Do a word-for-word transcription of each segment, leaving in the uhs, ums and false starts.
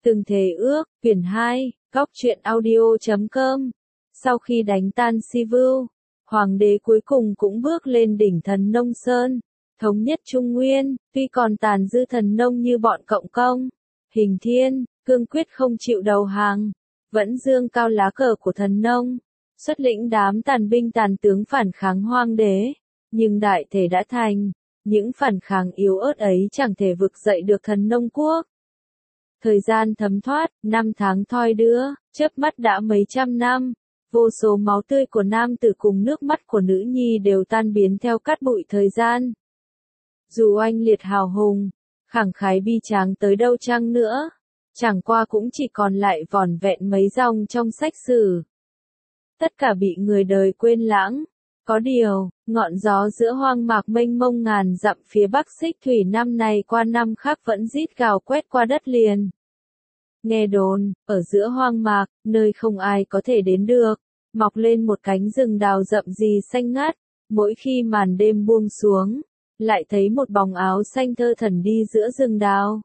Từng thề ước, quyển hai, góc truyện audio chấm com. Sau khi đánh tan Si Vưu, hoàng đế cuối cùng cũng bước lên đỉnh Thần Nông Sơn, thống nhất Trung Nguyên, tuy còn tàn dư thần nông như bọn Cộng Công, Hình Thiên, cương quyết không chịu đầu hàng, vẫn dương cao lá cờ của thần nông, xuất lĩnh đám tàn binh tàn tướng phản kháng hoàng đế, nhưng đại thể đã thành, những phản kháng yếu ớt ấy chẳng thể vực dậy được thần nông quốc. Thời gian thấm thoát, năm tháng thoi đưa, chớp mắt đã mấy trăm năm, vô số máu tươi của nam tử cùng nước mắt của nữ nhi đều tan biến theo cát bụi thời gian. Dù oanh liệt hào hùng, khẳng khái bi tráng tới đâu chăng nữa, chẳng qua cũng chỉ còn lại vỏn vẹn mấy dòng trong sách sử. Tất cả bị người đời quên lãng. Có điều, ngọn gió giữa hoang mạc mênh mông ngàn dặm phía bắc Xích Thủy năm này qua năm khác vẫn rít gào quét qua đất liền. Nghe đồn, ở giữa hoang mạc, nơi không ai có thể đến được, mọc lên một cánh rừng đào rậm rì xanh ngát, mỗi khi màn đêm buông xuống, lại thấy một bóng áo xanh thơ thẩn đi giữa rừng đào.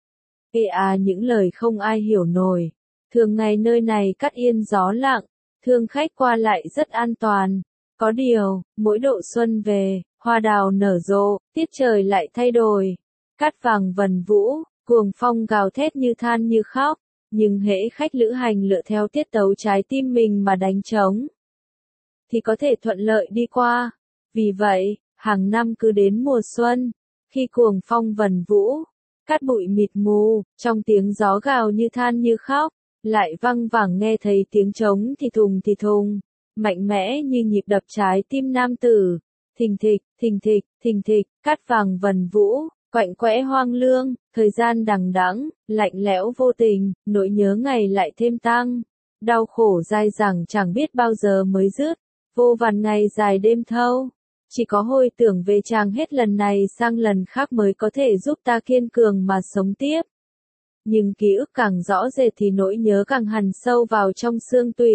Ê à, những lời không ai hiểu nổi, thường ngày nơi này cát yên gió lặng, thương khách qua lại rất an toàn. Có điều, mỗi độ xuân về, hoa đào nở rộ, tiết trời lại thay đổi. Cát vàng vần vũ, cuồng phong gào thét như than như khóc, nhưng hễ khách lữ hành lựa theo tiết tấu trái tim mình mà đánh trống, thì có thể thuận lợi đi qua. Vì vậy, hàng năm cứ đến mùa xuân, khi cuồng phong vần vũ, cát bụi mịt mù, trong tiếng gió gào như than như khóc, lại văng vẳng nghe thấy tiếng trống thì thùng thì thùng. Mạnh mẽ như nhịp đập trái tim nam tử, thình thịch, thình thịch, thình thịch, cát vàng vần vũ, quạnh quẽ hoang lương, thời gian đằng đẵng, lạnh lẽo vô tình, nỗi nhớ ngày lại thêm tăng, đau khổ dai dẳng chẳng biết bao giờ mới dứt, vô vàn ngày dài đêm thâu, chỉ có hồi tưởng về chàng hết lần này sang lần khác mới có thể giúp ta kiên cường mà sống tiếp. Nhưng ký ức càng rõ rệt thì nỗi nhớ càng hằn sâu vào trong xương tủy.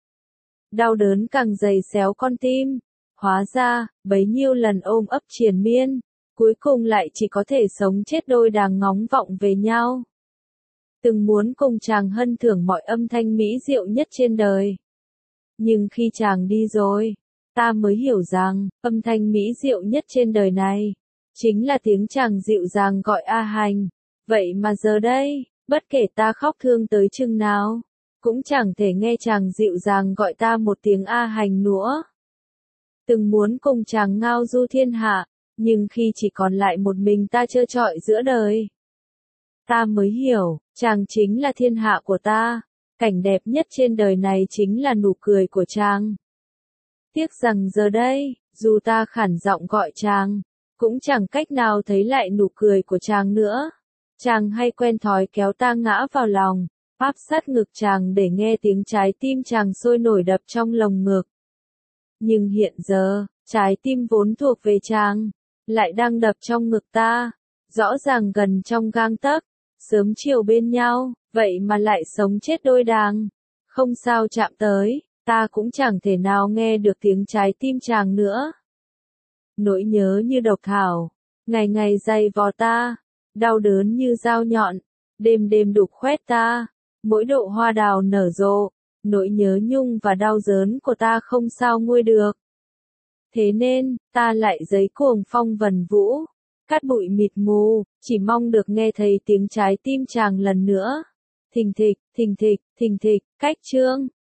Đau đớn càng dày xéo con tim, hóa ra, bấy nhiêu lần ôm ấp triền miên, cuối cùng lại chỉ có thể sống chết đôi đang ngóng vọng về nhau. Từng muốn cùng chàng hân thưởng mọi âm thanh mỹ diệu nhất trên đời. Nhưng khi chàng đi rồi, ta mới hiểu rằng, âm thanh mỹ diệu nhất trên đời này, chính là tiếng chàng dịu dàng gọi A Hành. Vậy mà giờ đây, bất kể ta khóc thương tới chừng nào, cũng chẳng thể nghe chàng dịu dàng gọi ta một tiếng A Hành nữa. Từng muốn cùng chàng ngao du thiên hạ, nhưng khi chỉ còn lại một mình ta trơ trọi giữa đời, ta mới hiểu, chàng chính là thiên hạ của ta, cảnh đẹp nhất trên đời này chính là nụ cười của chàng. Tiếc rằng giờ đây, dù ta khản giọng gọi chàng, cũng chẳng cách nào thấy lại nụ cười của chàng nữa. Chàng hay quen thói kéo ta ngã vào lòng, áp sát ngực chàng để nghe tiếng trái tim chàng sôi nổi đập trong lồng ngực. Nhưng hiện giờ, trái tim vốn thuộc về chàng, lại đang đập trong ngực ta, rõ ràng gần trong gang tấc, sớm chiều bên nhau, vậy mà lại sống chết đôi đàng. Không sao chạm tới, ta cũng chẳng thể nào nghe được tiếng trái tim chàng nữa. Nỗi nhớ như độc thảo, ngày ngày dày vò ta, đau đớn như dao nhọn, đêm đêm đục khoét ta, mỗi độ hoa đào nở rộ, nỗi nhớ nhung và đau đớn của ta không sao nguôi được. Thế nên, ta lại giấy cuồng phong vần vũ, cát bụi mịt mù, chỉ mong được nghe thấy tiếng trái tim chàng lần nữa. Thình thịch, thình thịch, thình thịch, cách chương.